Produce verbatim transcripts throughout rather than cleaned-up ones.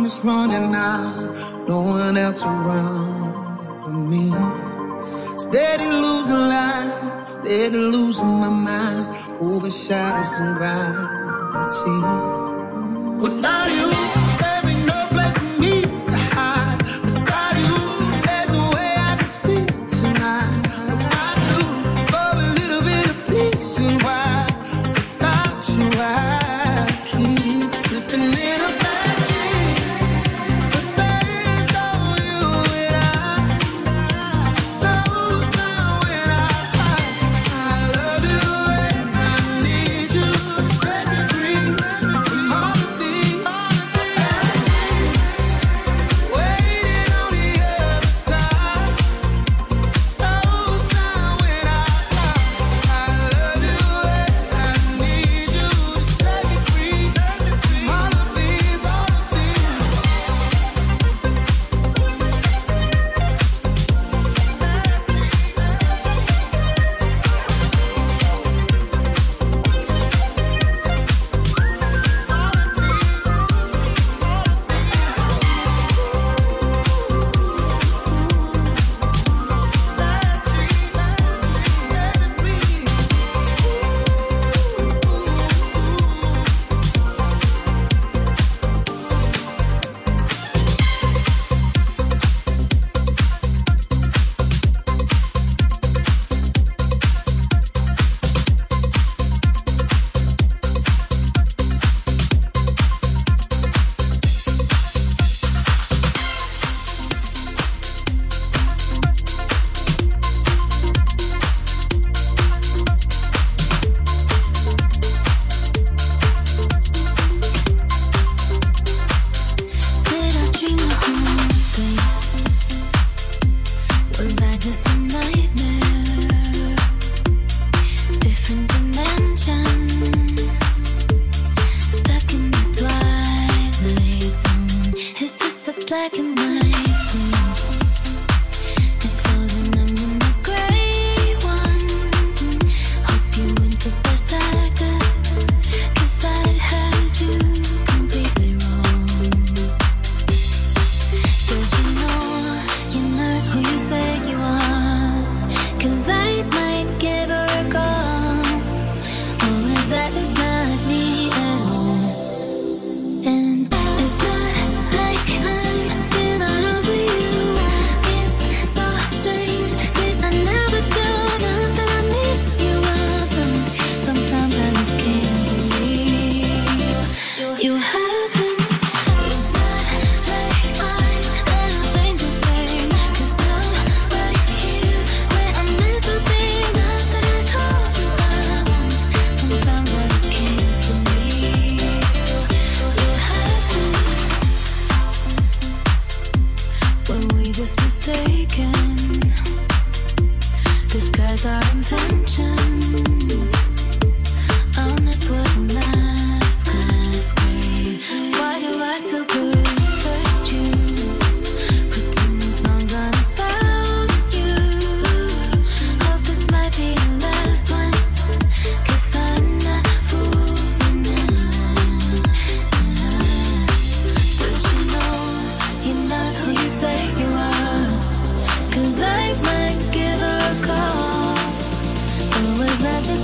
is running out, no one else around but me. Steady losing light, steady losing my mind, over shadows and gravity. Without you, there ain't no place for me to hide. Without you, there's no way I can see tonight. I do for a little bit of peace and why without you I keep slipping in a bad dream. But there's no you and I, no sound when I cry. I love you and I need you to set me free from all of these waiting on the other side. No sound when I cry. I love you and I need you to set me free from all of these, all of these. Did I dream the whole thing? Was I just a nightmare? Different dimensions, stuck in the twilight zone. Is this a black and white film? If so, then I'm in the gray one. Hope you went the best actor, 'cause I had you completely wrong. Does you know you're not who you say you are? 'Cause I might give her a call. Or is that just not me at all? And it's not like I'm still not over you. It's so strange, 'cause I never do. Not that I miss you, I don't. Sometimes I just can't believe you happened. It's not like I'm gonna change a thing, 'cause I'm right here where I'm meant to be. Not that I told you I won't. Sometimes I just can't believe you happened. When we just mistaken, disguise our intentions. Honest was a masquerade. Why do I still protect you? Pretending songs aren't about you. Hope this might be the last one, 'cause I'm not fooling anyone. Does you know you're not who you say you are? 'Cause I might give her a call. Or was I just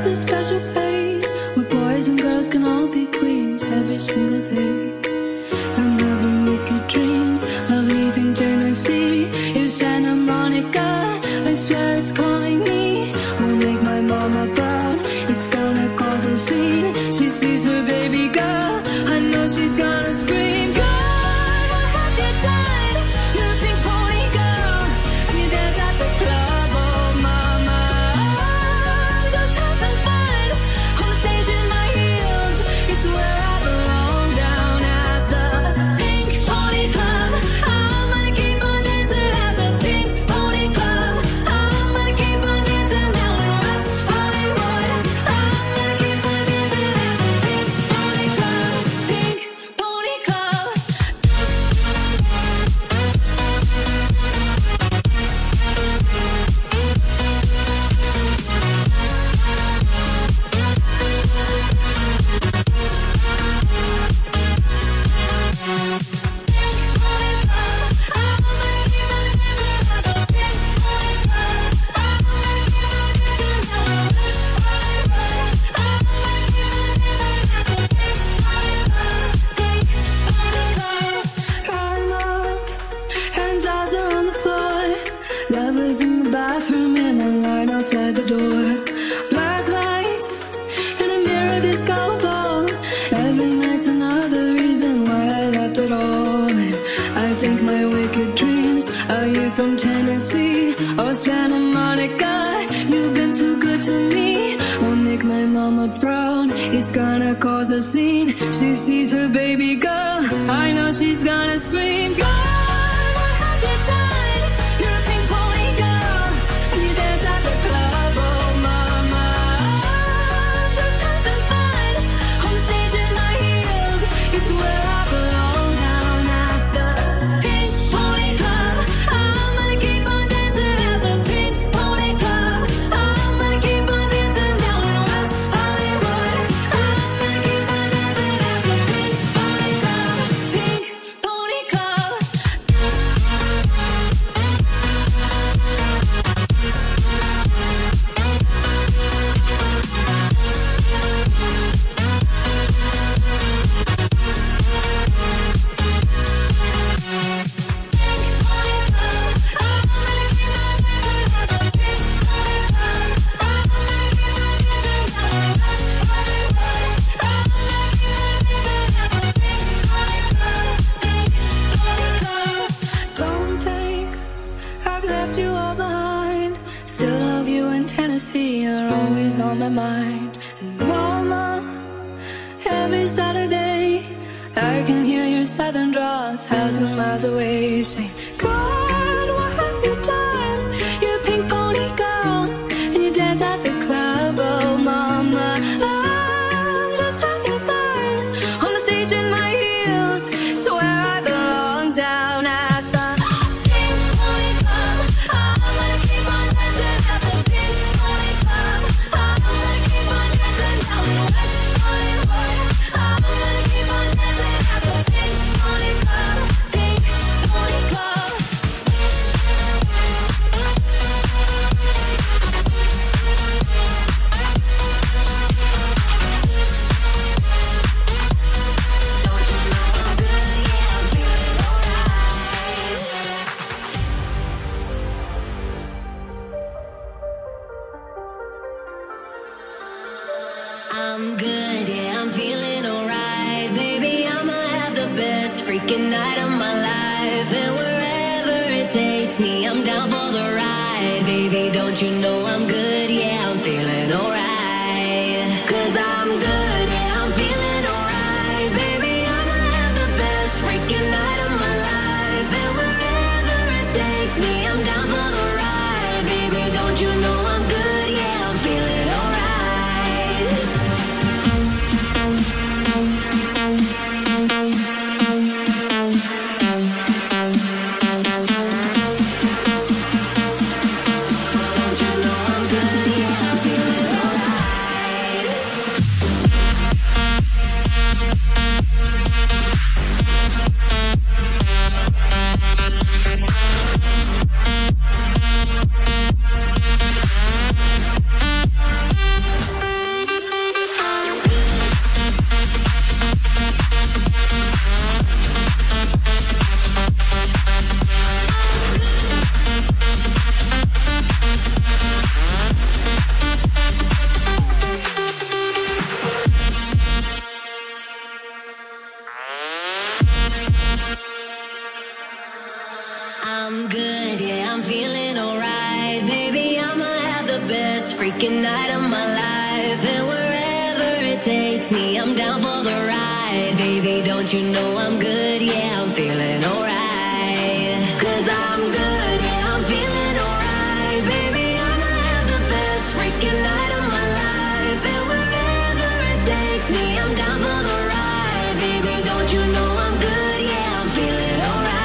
has a special place where boys and girls can all be queens every single day. I'm having wicked dreams of leaving Tennessee. If Santa Monica, I swear it's calling me. Will make my mama proud, it's gonna cause a scene. She sees her baby girl, I know she's gonna scream. God, what have you done? You're a pink pony girl, and you dance at the club. Oh mama, I'm just having fun on the stage in my heels. It's where I belong, down at the Pink Pony Club. I'm gonna keep on dancing at the Pink Pony Club. I'm gonna keep on dancing down in West Hollywood. I'm gonna keep on dancing at the Pink Pony Club. Pink Pony Club. I'm up and jaws are on the floor. Lovers in the bathroom and a line outside the door. Black lights and a mirror disco ball. Every night's another reason why I left it all. And I think my wicked dreams are you from Tennessee or Santa Monica. You've been too good to me. Will make my mama proud. It's gonna cause a scene. She sees her baby girl, I know she's gonna scream. God, what have you done? You're a pink pony girl, and you dance at the club. Oh mama, I'm just having fun on the stage in my heels. It's where I belong, down at the Pink Pony Club. I'm gonna keep on dancing at the Pink Pony Club. I'm gonna keep on dancing down in West Hollywood. I'm gonna keep on dancing at the Pink Pony Club. Pink Pony Club. Don't think I've left you all behind. Still love you in Tennessee, you're always on my mind. And mama, every Saturday I can hear your southern drawl a thousand miles away. Say, God, what have you done? You're a pink pony girl, and you dance at the club. Oh mama, I'm just having fun on the stage in my heels. It's where I belong, down at the Pink Pony Club. I'm gonna keep on dancing at the Pink Pony Club. I'm gonna keep on dancing down in West Hollywood. I'm gonna keep on dancing at the Pink Pony Club. Pink Pony Club. Don't you know I'm good? Yeah, I'm feeling alright. I'm good, yeah, I'm feeling alright. Baby, I'ma have the best freaking night of my life. And wherever it takes me, I'm down for the ride. Baby, don't you know I'm good, yeah, I'm feeling alright. Cause I'm good, yeah, I'm feeling alright. Baby, I'ma have the best freaking night of my life. And wherever it takes me, I'm down for the ride. Baby, don't you know I'm good, yeah, I'm feeling alright. Don't you know I'm good? freaking night of my life. And wherever it takes me, I'm down for the ride. Baby, don't you know I'm good? Yeah, I'm feeling alright. Cause I'm good, yeah, I'm feeling alright. Baby, I'ma have the best freaking night of my life. And wherever it takes me, I'm down for the ride. Baby, don't you know I'm good? Yeah, I'm feeling alright.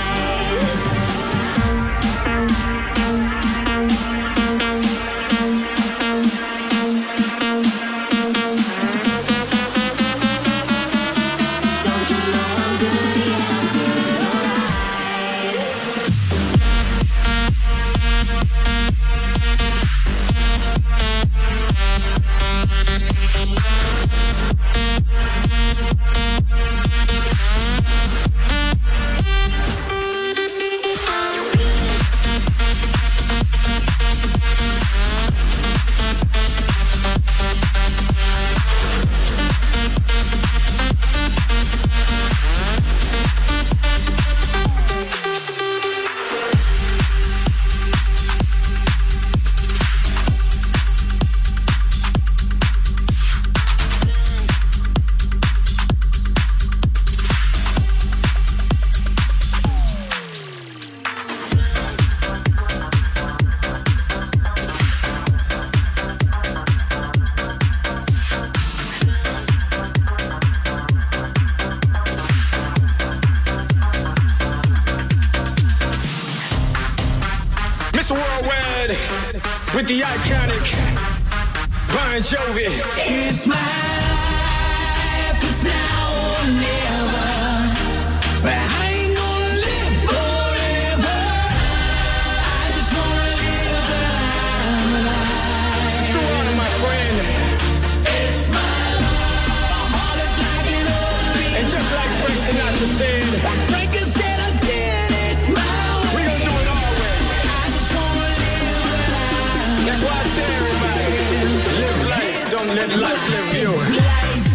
With the iconic Bon Jovi. It's my life, it's now or never. But I ain't gonna live forever. I just wanna live that I'm alive. So on, my friend. It's my life, my heart is like an open. And just like Frank Sinatra said, Frank said I did it my way. We gon' do it our way. I just wanna live that I'm That's why I say everybody, live life, don't let life live you. life.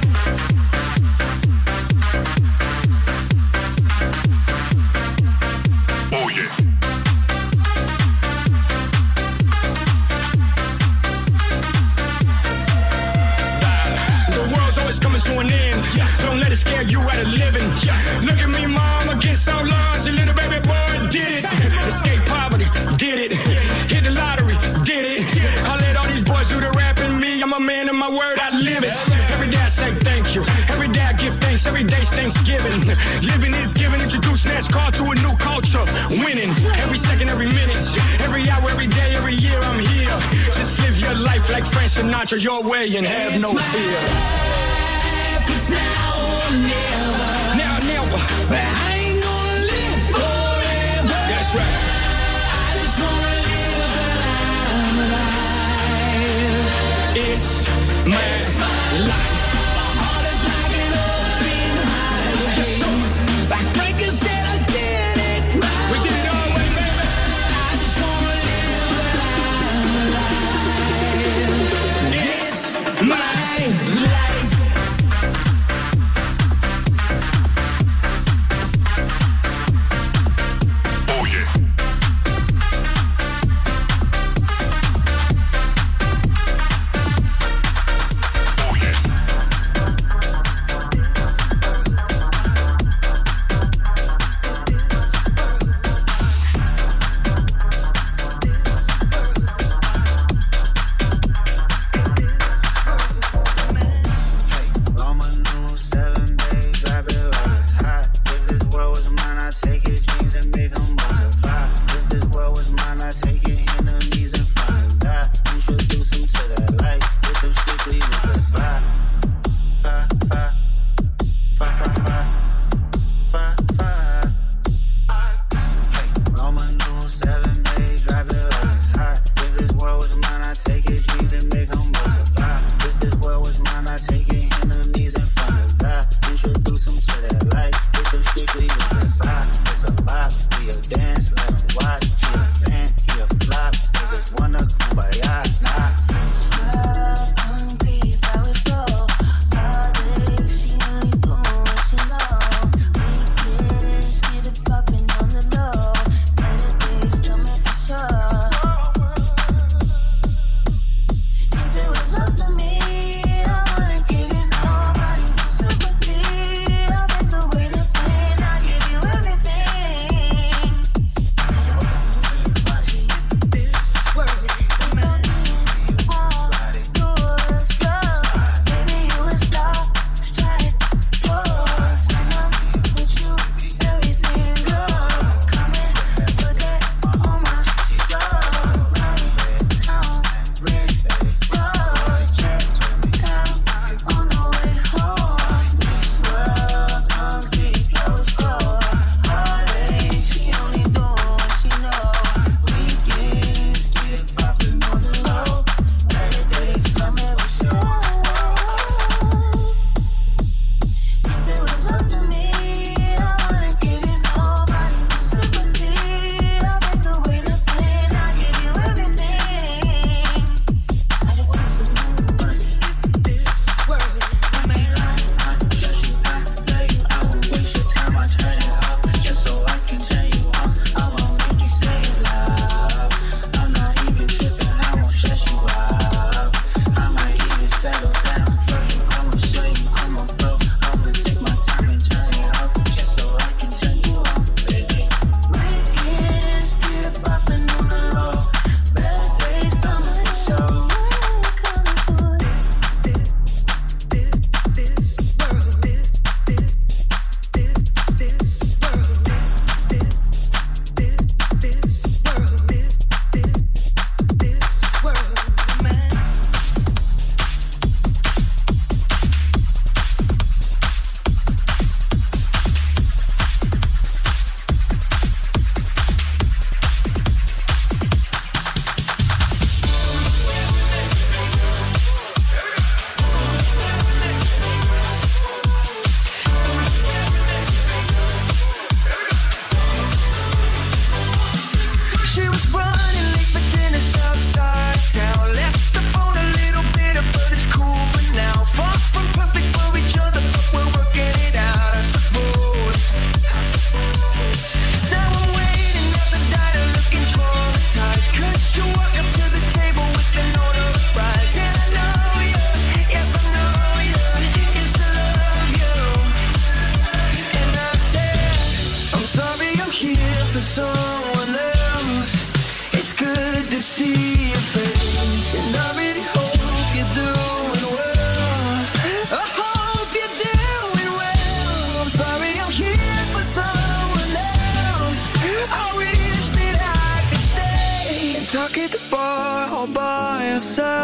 Oh yeah. The world's always coming to an end. Don't let it scare you out of living. Look at me, mom, against all odds. Your little baby boy did it. Escape poverty, did it. Hit the lottery, did it. I let all these boys do the rapping. Me, I'm a man of my word, I live it. Every day I say thank you. Every day I give thanks. Every day's Thanksgiving. Living is giving. Introduce NASCAR to a new culture. Winning every second, every minute, every hour, every day, every year. I'm here. Just live your life like Frank Sinatra, your way, and have no fear. It's now or never. Now, never. But I ain't gonna live forever. That's right. I just wanna live that I'm alive. It's my life. My heart is like an open highway. Like Franklin said, I did it my We did it our way, baby. I just wanna live that I'm alive. It's my life. Oh yeah.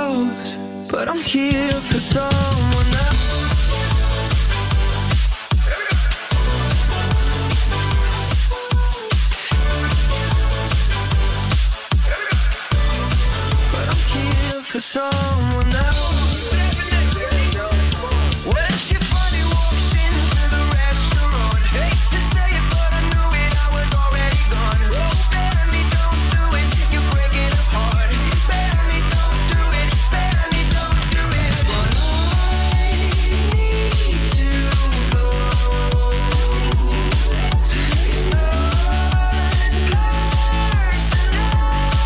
ourselves, but I'm here for someone else. But I'm here for someone else. When she finally walks into the restaurant, hate to say it, but I knew it, I was already gone. Oh, Barely don't do it, you're breaking apart. Barely don't do it, barely don't do it. But I need to go. It's not personal.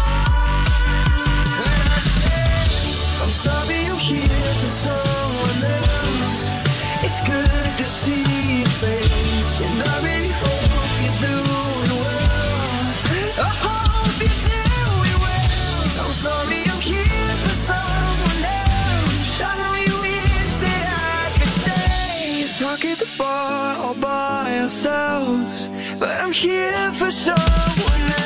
When I said I'm sorry, I'm here for someone else. It's good to see your face, and I really hope you're doing well. I hope you're doing well. I'm sorry, I'm here for someone else. I know you wish that I could stay, talk at the bar all by ourselves, but I'm here for someone else.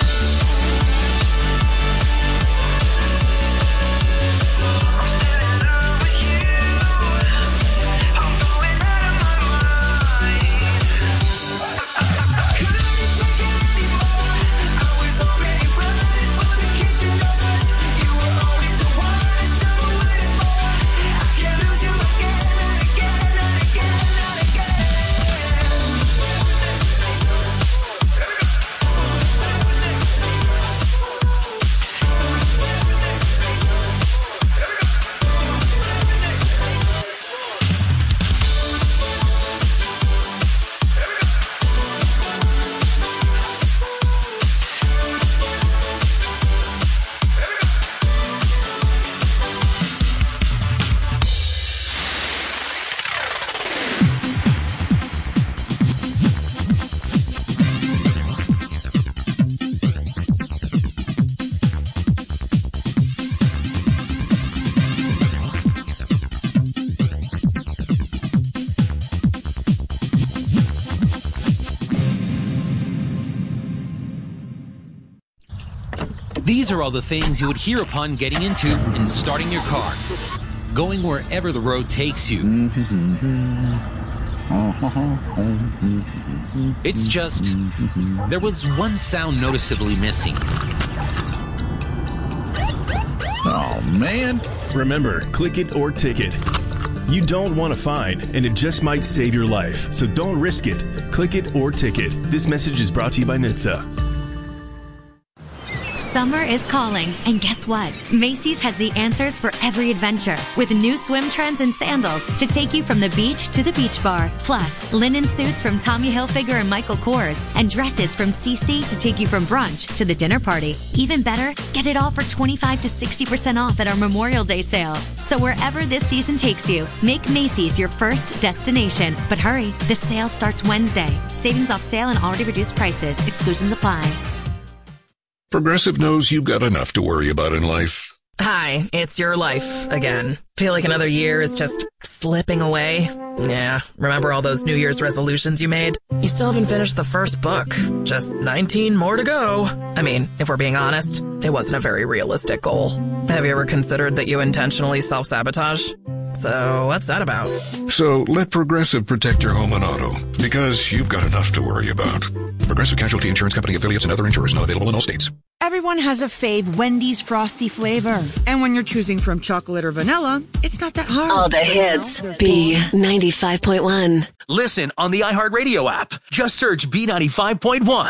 I'm still in love with you. I'm going out of my mind. Couldn't take it anymore. I was already running for the kitchen doors. You were always the one I should have waited for. I can't lose you again, not again, not again, not again. These are all the things you would hear upon getting into and starting your car, going wherever the road takes you. It's just, there was one sound noticeably missing. Oh, man. Remember, click it or ticket. You don't want a fine, and it just might save your life. So don't risk it. Click it or ticket. This message is brought to you by N H T S A. Summer is calling, and guess what? Macy's has the answers for every adventure, with new swim trends and sandals to take you from the beach to the beach bar. Plus, linen suits from Tommy Hilfiger and Michael Kors, and dresses from C C to take you from brunch to the dinner party. Even better, get it all for twenty-five to sixty percent off at our Memorial Day sale. So wherever this season takes you, make Macy's your first destination. But hurry, the sale starts Wednesday. Savings off sale and already reduced prices. Exclusions apply. Progressive knows you've got enough to worry about in life. Hi, it's your life again. Feel like another year is just slipping away? Yeah, remember all those New Year's resolutions you made? You still haven't finished the first book. Just nineteen more to go. I mean, if we're being honest, it wasn't a very realistic goal. Have you ever considered that you intentionally self-sabotage? So what's that about? So let Progressive protect your home and auto, because you've got enough to worry about. Progressive Casualty Insurance Company affiliates and other insurers not available in all states. Everyone has a fave Wendy's Frosty flavor. And when you're choosing from chocolate or vanilla, it's not that hard. All the hits. B ninety-five point one. Listen on the iHeartRadio app. Just search B ninety-five point one.